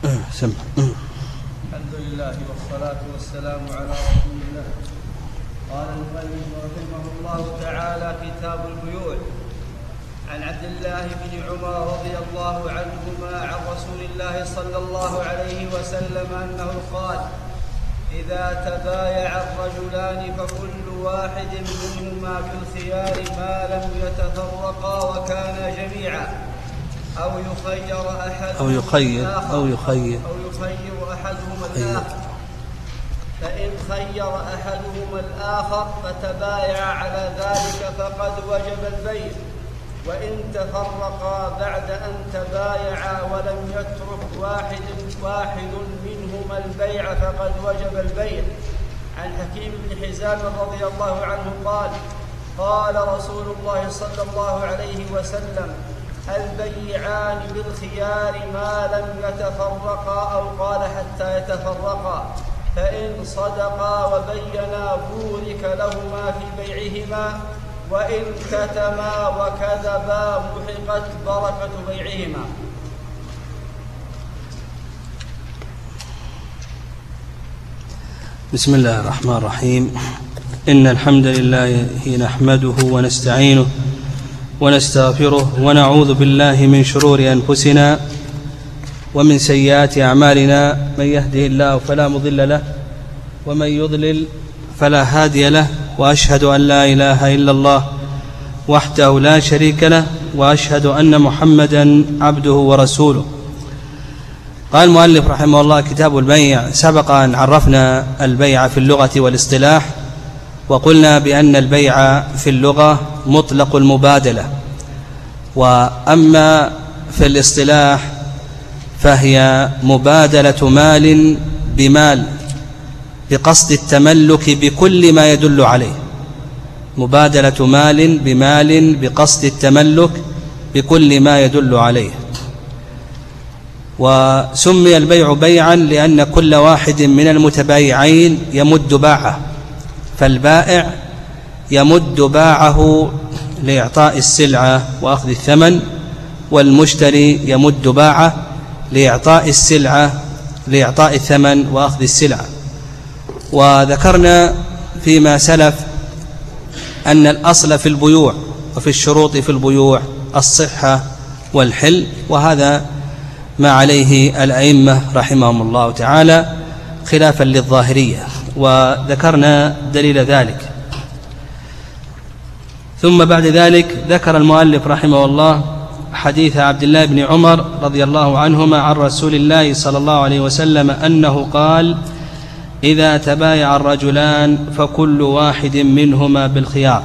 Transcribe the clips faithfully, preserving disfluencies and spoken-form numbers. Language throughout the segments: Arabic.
سمع. الحمد لله والصلاة والسلام على رسول الله. قال المؤلف رحمه الله تعالى: كتاب البيوع. عن عبد الله بن عمر رضي الله عنهما عن رسول الله صلى الله عليه وسلم أنه قال: إذا تبايع الرجلان فكل واحد منهما بالخيار ما لم يتفرقا وكانا جميعا، أو يخير أحد أو يخير أو يخير أو يخير أحدهما الآخر. فإن خير أحدهما الآخر فتبايع على ذلك فقد وجب البيع. وإن تفرقا بعد أن تبايعا ولم يترك واحد واحد منهما البيع فقد وجب البيع. عن حكيم بن حزام رضي الله عنه قال: قال رسول الله صلى الله عليه وسلم: البيعان بالخيار ما لم يتفرقا، أو قال حتى يتفرقا، فإن صدقا وبينا بورك لهما في بيعهما، وإن كتما وكذبا محقت بركة بيعهما. بسم الله الرحمن الرحيم. إن الحمد لله نحمده ونستعينه ونستغفره ونعوذ بالله من شرور أنفسنا ومن سيئات أعمالنا، من يهده الله فلا مضل له ومن يضلل فلا هادي له، وأشهد أن لا إله إلا الله وحده لا شريك له، وأشهد أن محمدا عبده ورسوله. قال المؤلف رحمه الله: كتاب البيع. سبق أن عرفنا البيع في اللغة والاصطلاح، وقلنا بأن البيع في اللغة مطلق المبادلة، وأما في الاصطلاح فهي مبادلة مال بمال بقصد التملك بكل ما يدل عليه. مبادلة مال بمال بقصد التملك بكل ما يدل عليه. وسمي البيع بيعا لأن كل واحد من المتبايعين يمد باعه، فالبائع يمد باعه لإعطاء السلعة وأخذ الثمن، والمشتري يمد باعه لإعطاء السلعة لإعطاء الثمن وأخذ السلعة. وذكرنا فيما سلف أن الأصل في البيوع وفي الشروط في البيوع الصحة والحل، وهذا ما عليه الأئمة رحمهم الله تعالى خلافا للظاهرية، وذكرنا دليل ذلك. ثم بعد ذلك ذكر المؤلف رحمه الله حديث عبد الله بن عمر رضي الله عنهما عن رسول الله صلى الله عليه وسلم أنه قال: إذا تبايع الرجلان فكل واحد منهما بالخيار.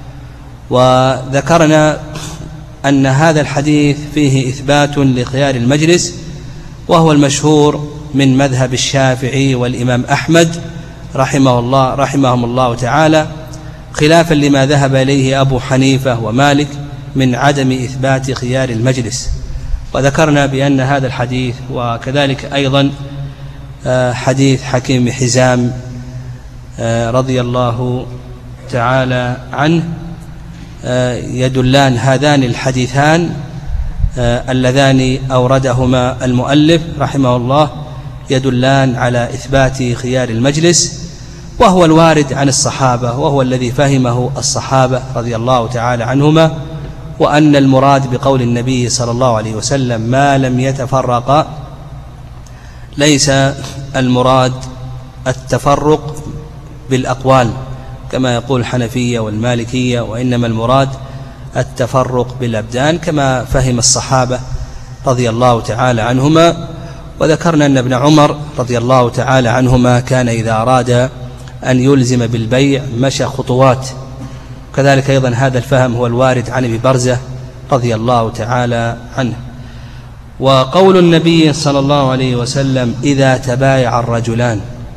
وذكرنا أن هذا الحديث فيه إثبات لخيار المجلس، وهو المشهور من مذهب الشافعي والإمام أحمد رحمه الله رحمهم الله تعالى، خلافا لما ذهب إليه أبو حنيفة ومالك من عدم إثبات خيار المجلس. وذكرنا بأن هذا الحديث وكذلك أيضا حديث حكيم حزام رضي الله تعالى عنه يدلان، هذان الحديثان اللذان أوردهما المؤلف رحمه الله يدلان على إثبات خيار المجلس، وهو الوارد عن الصحابة، وهو الذي فهمه الصحابة رضي الله تعالى عنهما، وأن المراد بقول النبي صلى الله عليه وسلم ما لم يتفرق ليس المراد التفرق بالأقوال كما يقول الحنفية والمالكية، وإنما المراد التفرق بالأبدان كما فهم الصحابة رضي الله تعالى عنهما. وذكرنا أن ابن عمر رضي الله تعالى عنهما كان إذا أراد أن يلزم بالبيع مشى خطوات، كذلك أيضا هذا الفهم هو الوارد عن ابي برزة رضي الله تعالى عنه. وقول النبي صلى الله عليه وسلم: إذا تبايع الرجلان،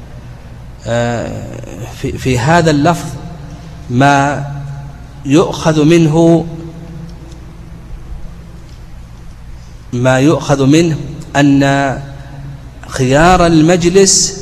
في, في هذا اللفظ ما يؤخذ منه ما يؤخذ منه أن خيار المجلس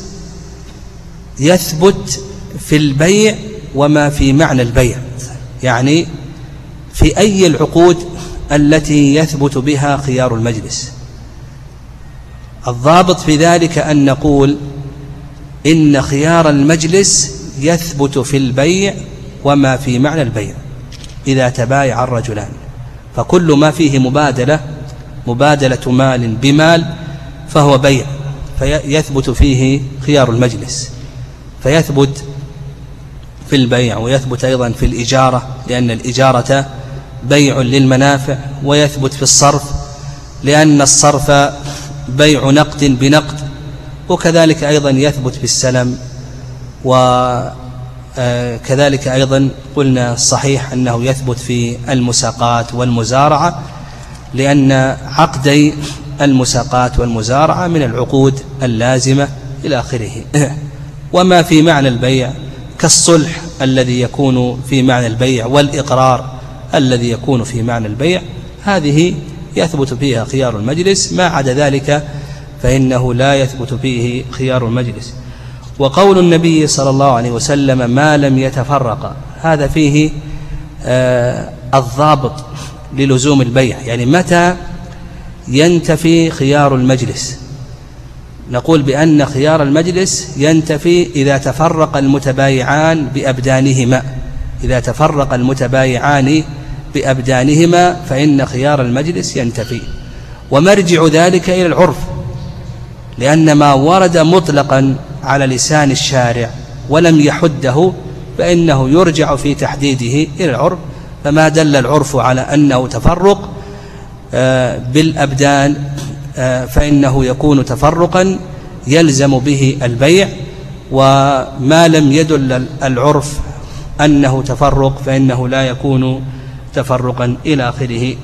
يثبت في البيع وما في معنى البيع، يعني في أي العقود التي يثبت بها خيار المجلس. الضابط في ذلك أن نقول إن خيار المجلس يثبت في البيع وما في معنى البيع إذا تبايع الرجلان، فكل ما فيه مبادلة مبادلة مال بمال فهو بيع، فيثبت فيه خيار المجلس، فيثبت في البيع ويثبت أيضا في الإجارة لأن الإجارة بيع للمنافع، ويثبت في الصرف لأن الصرف بيع نقد بنقد، وكذلك أيضا يثبت في السلم، وكذلك أيضا قلنا الصحيح أنه يثبت في المساقات والمزارعة لأن عقدي المساقات والمزارعة من العقود اللازمة إلى آخره. وما في معنى البيع كالصلح الذي يكون في معنى البيع والإقرار الذي يكون في معنى البيع، هذه يثبت فيها خيار المجلس، ما عدا ذلك فإنه لا يثبت فيه خيار المجلس. وقول النبي صلى الله عليه وسلم ما لم يتفرق، هذا فيه آه الضابط للزوم البيع، يعني متى ينتفي خيار المجلس؟ نقول بأن خيار المجلس ينتفي إذا تفرق المتبايعان بأبدانهما، إذا تفرق المتبايعان بأبدانهما فإن خيار المجلس ينتفي، ومرجع ذلك إلى العرف، لأن ما ورد مطلقا على لسان الشارع ولم يحده فإنه يرجع في تحديده إلى العرف، فما دل العرف على أنه تفرق بالأبدان فإنه يكون تفرقا يلزم به البيع، وما لم يدل العرف أنه تفرق فإنه لا يكون تفرقا إلى آخره.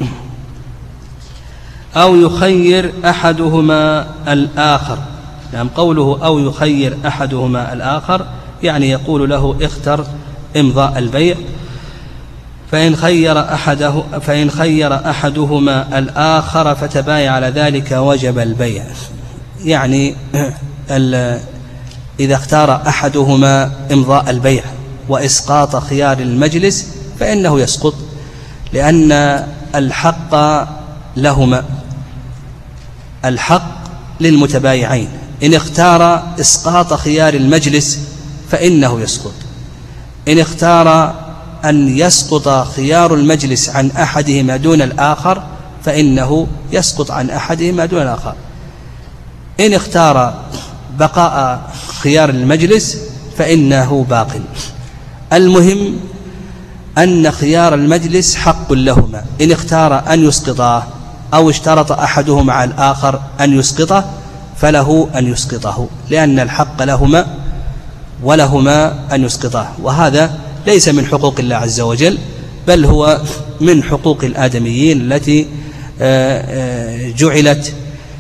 أو يخير أحدهما الآخر، نعم قوله أو يخير أحدهما الآخر يعني يقول له اختر إمضاء البيع، فإن خير أحده فإن خير أحدهما الآخر فتبايع على ذلك وجب البيع، يعني إذا اختار أحدهما إمضاء البيع وإسقاط خيار المجلس فإنه يسقط، لأن الحق لهما، الحق للمتبايعين، إن اختار إسقاط خيار المجلس فإنه يسقط، إن اختار أن يسقط خيار المجلس عن أحدهما دون الآخر فإنه يسقط عن أحدهما دون الآخر، إن اختار بقاء خيار المجلس فإنه باق. المهم أن خيار المجلس حق لهما، إن اختار أن يسقطه أو اشترط أحدهما على الآخر أن يسقطه فله أن يسقطه، لأن الحق لهما ولهما أن يسقطه، وهذا ليس من حقوق الله عز وجل بل هو من حقوق الآدميين التي جعلت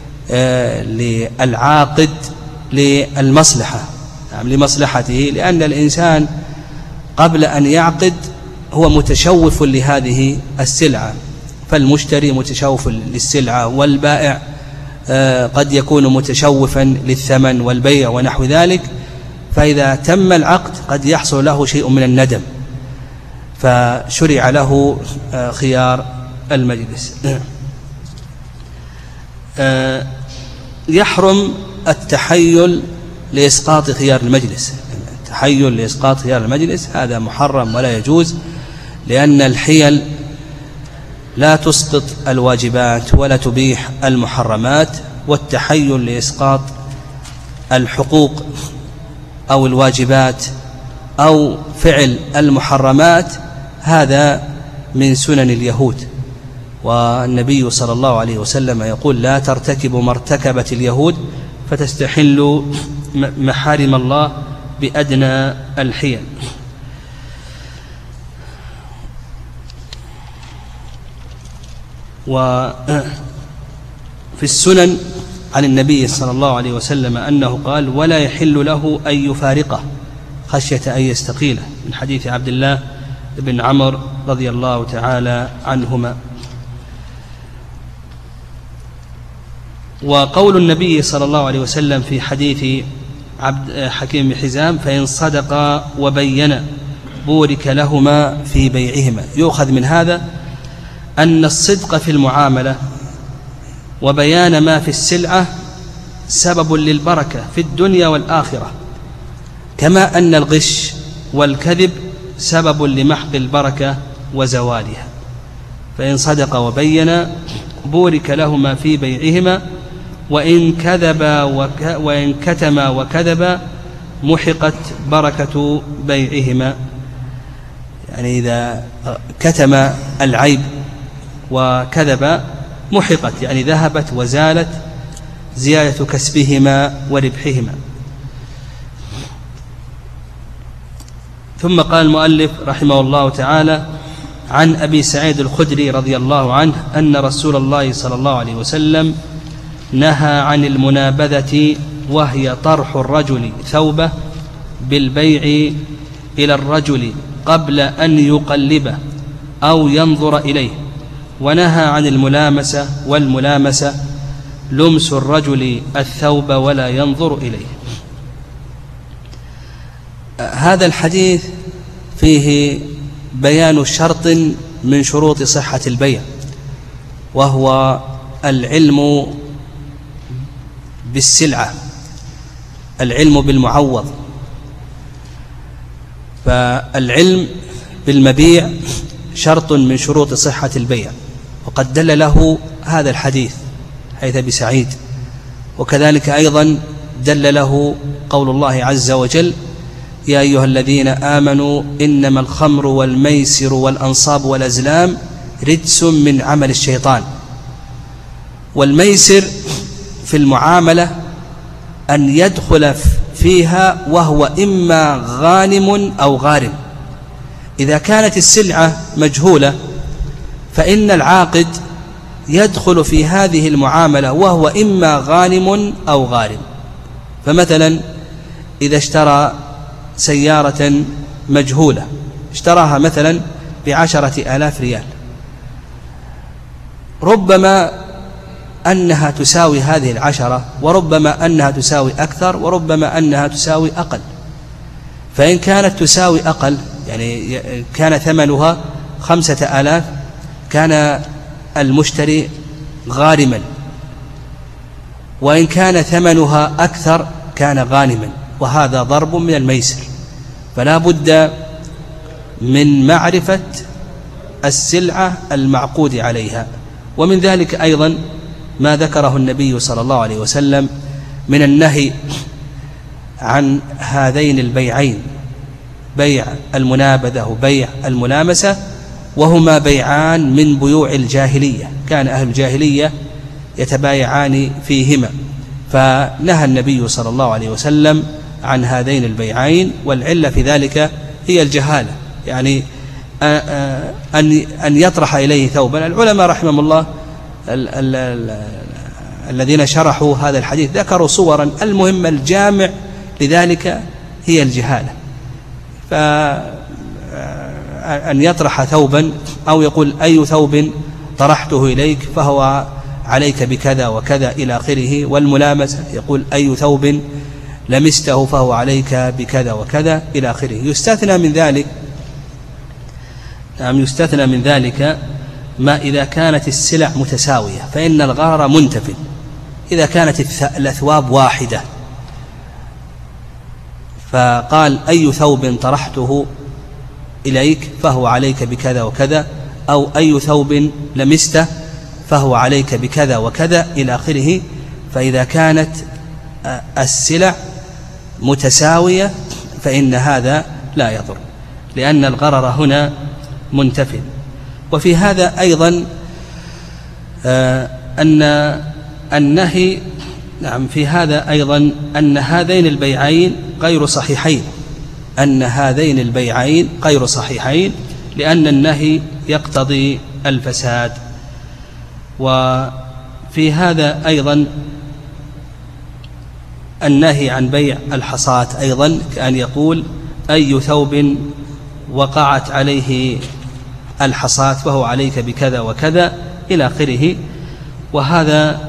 للعاقد للمصلحة، يعني لمصلحته، لأن الإنسان قبل أن يعقد هو متشوف لهذه السلعة، فالمشتري متشوف للسلعة، والبائع قد يكون متشوفا للثمن والبيع ونحو ذلك، فإذا تم العقد قد يحصل له شيء من الندم، فشرع له خيار المجلس. يحرم التحيل لإسقاط خيار المجلس، التحيل لإسقاط خيار المجلس هذا محرم ولا يجوز، لأن الحيل لا تسقط الواجبات ولا تبيح المحرمات، والتحيل لإسقاط الحقوق أو الواجبات أو فعل المحرمات هذا من سنن اليهود، والنبي صلى الله عليه وسلم يقول لا ترتكبوا ما ارتكبت اليهود فتستحلوا محارم الله بأدنى الحيل. وفي السنن عن النبي صلى الله عليه وسلم أنه قال ولا يحل له أن يفارقه خشية أن يستقيله، من حديث عبد الله بن عمرو رضي الله تعالى عنهما. وقول النبي صلى الله عليه وسلم في حديث عبد حكيم بن حزام فإن صدقا وبينا بورك لهما في بيعهما، يؤخذ من هذا أن الصدق في المعاملة وبيان ما في السلعة سبب للبركة في الدنيا والآخرة، كما أن الغش والكذب سبب لمحق البركة وزوالها. فإن صدق وبين بورك لهما في بيعهما، وإن كذبا وك وإن كتما وكذبا محقت بركة بيعهما. يعني إذا كتم العيب وكذب محقت، يعني ذهبت وزالت زيادة كسبهما وربحهما. ثم قال المؤلف رحمه الله تعالى: عن أبي سعيد الخدري رضي الله عنه أن رسول الله صلى الله عليه وسلم نهى عن المنابذة، وهي طرح الرجل ثوبه بالبيع إلى الرجل قبل أن يقلبه أو ينظر إليه. ونهى عن الملامسة، والملامسة لمس الرجل الثوب ولا ينظر إليه. هذا الحديث فيه بيان شرط من شروط صحة البيع، وهو العلم بالسلعة، العلم بالمعوض. فالعلم بالمبيع شرط من شروط صحة البيع، وقد دل له هذا الحديث حيث أبي سعيد، وكذلك أيضا دل له قول الله عز وجل: يا أيها الذين آمنوا إنما الخمر والميسر والأنصاب والأزلام رجس من عمل الشيطان. والميسر في المعاملة أن يدخل فيها وهو إما غانم أو غارم. إذا كانت السلعة مجهولة فإن العاقد يدخل في هذه المعاملة وهو إما غانم أو غارم. فمثلا إذا اشترى سيارة مجهولة، اشتراها مثلا بعشرة آلاف ريال، ربما أنها تساوي هذه العشرة، وربما أنها تساوي أكثر، وربما أنها تساوي أقل. فإن كانت تساوي أقل، يعني كان ثمنها خمسة آلاف، كان المشتري غارما، وإن كان ثمنها أكثر كان غانما، وهذا ضرب من الميسر. فلا بد من معرفة السلعة المعقود عليها. ومن ذلك أيضا ما ذكره النبي صلى الله عليه وسلم من النهي عن هذين البيعين، بيع المنابذة وبيع الملامسة، وهما بيعان من بيوع الجاهلية، كان أهل الجاهلية يتبايعان فيهما، فنهى النبي صلى الله عليه وسلم عن هذين البيعين. والعلة في ذلك هي الجهالة، يعني أن أن يطرح إليه ثوبا. العلماء رحمهم الله ال ال ال الذين شرحوا هذا الحديث ذكروا صورا، المهم الجامع لذلك هي الجهالة. فأن يطرح ثوبا أو يقول أي ثوب طرحته إليك فهو عليك بكذا وكذا إلى آخره. والملامسة يقول أي ثوب لمسته فهو عليك بكذا وكذا إلى آخره. يستثنى من ذلك نعم يستثنى من ذلك ما إذا كانت السلع متساوية، فإن الغرر منتف. إذا كانت الأثواب واحدة فقال أي ثوب طرحته إليك فهو عليك بكذا وكذا، أو أي ثوب لمسته فهو عليك بكذا وكذا إلى آخره. فإذا كانت السلع متساوية فإن هذا لا يضر، لأن الغرر هنا منتفٍ. وفي هذا أيضا أن النهي نعم في هذا أيضا أن هذين البيعين غير صحيحين، أن هذين البيعين غير صحيحين لأن النهي يقتضي الفساد. وفي هذا أيضا النهي عن بيع الحصاة أيضا، كأن يقول أي ثوب وقعت عليه الحصاة فهو عليك بكذا وكذا إلى آخره. وهذا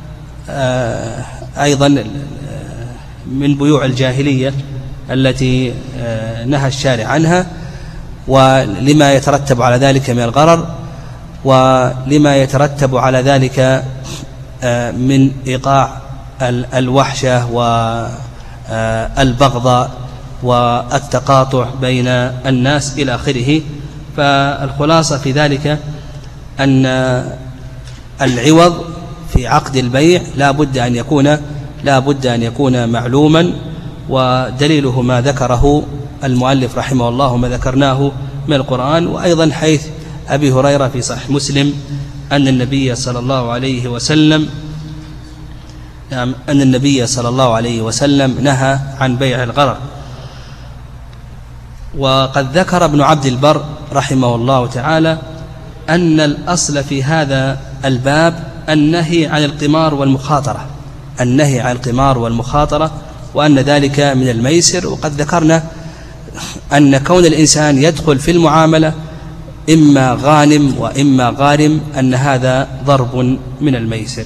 أيضا من بيوع الجاهلية التي نهى الشارع عنها، ولما يترتب على ذلك من الغرر، ولما يترتب على ذلك من إيقاع الوحشة والبغضاء والتقاطع بين الناس إلى آخره. فالخلاصة في ذلك أن العوض في عقد البيع لا بد أن يكون لا بد أن يكون معلوما، ودليله ما ذكره المؤلف رحمه الله وما ذكرناه من القرآن، وأيضا حيث أبي هريرة في صحيح مسلم أن النبي صلى الله عليه وسلم أن النبي صلى الله عليه وسلم نهى عن بيع الغرر. وقد ذكر ابن عبد البر رحمه الله تعالى أن الأصل في هذا الباب النهي عن القمار والمخاطرة النهي عن القمار والمخاطرة وأن ذلك من الميسر. وقد ذكرنا أن كون الإنسان يدخل في المعاملة إما غانم وإما غارم أن هذا ضرب من الميسر.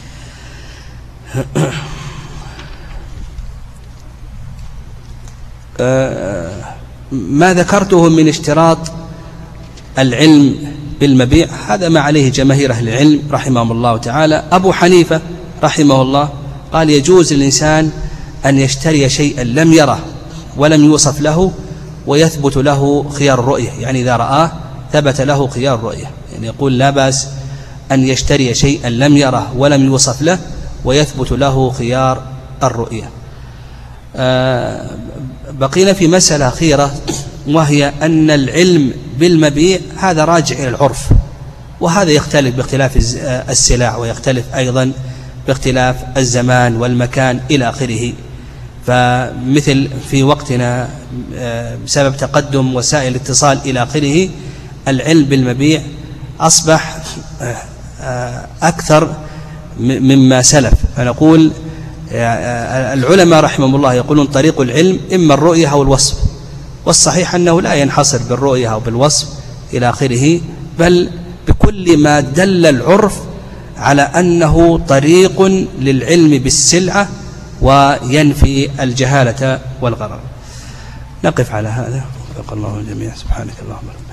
ما ذكرته من اشتراط العلم بالمبيع هذا ما عليه جماهير أهل العلم رحمهم الله تعالى. أبو حنيفة رحمه الله قال يجوز للإنسان أن يشتري شيئا لم يره ولم يوصف له ويثبت له خيار الرؤية، يعني إذا رآه ثبت له خيار الرؤية، يعني يقول لا بأس أن يشتري شيئا لم يره ولم يوصف له ويثبت له خيار الرؤية. آه بقينا في مسألة أخيرة، وهي أن العلم بالمبيع هذا راجع إلى العرف، وهذا يختلف باختلاف السلع ويختلف أيضا باختلاف الزمان والمكان إلى آخره. فمثل في وقتنا بسبب تقدم وسائل الاتصال إلى آخره العلم بالمبيع أصبح أكثر مما سلف. فنقول العلماء رحمهم الله يقولون طريق العلم إما الرؤية أو الوصف، والصحيح أنه لا ينحصر بالرؤية أو بالوصف إلى آخره، بل بكل ما دل العرف على أنه طريق للعلم بالسلعة وينفي الجهالة والغرر. نقف على هذا. وفق الله الجميع. سبحانك اللهم وبحمدك.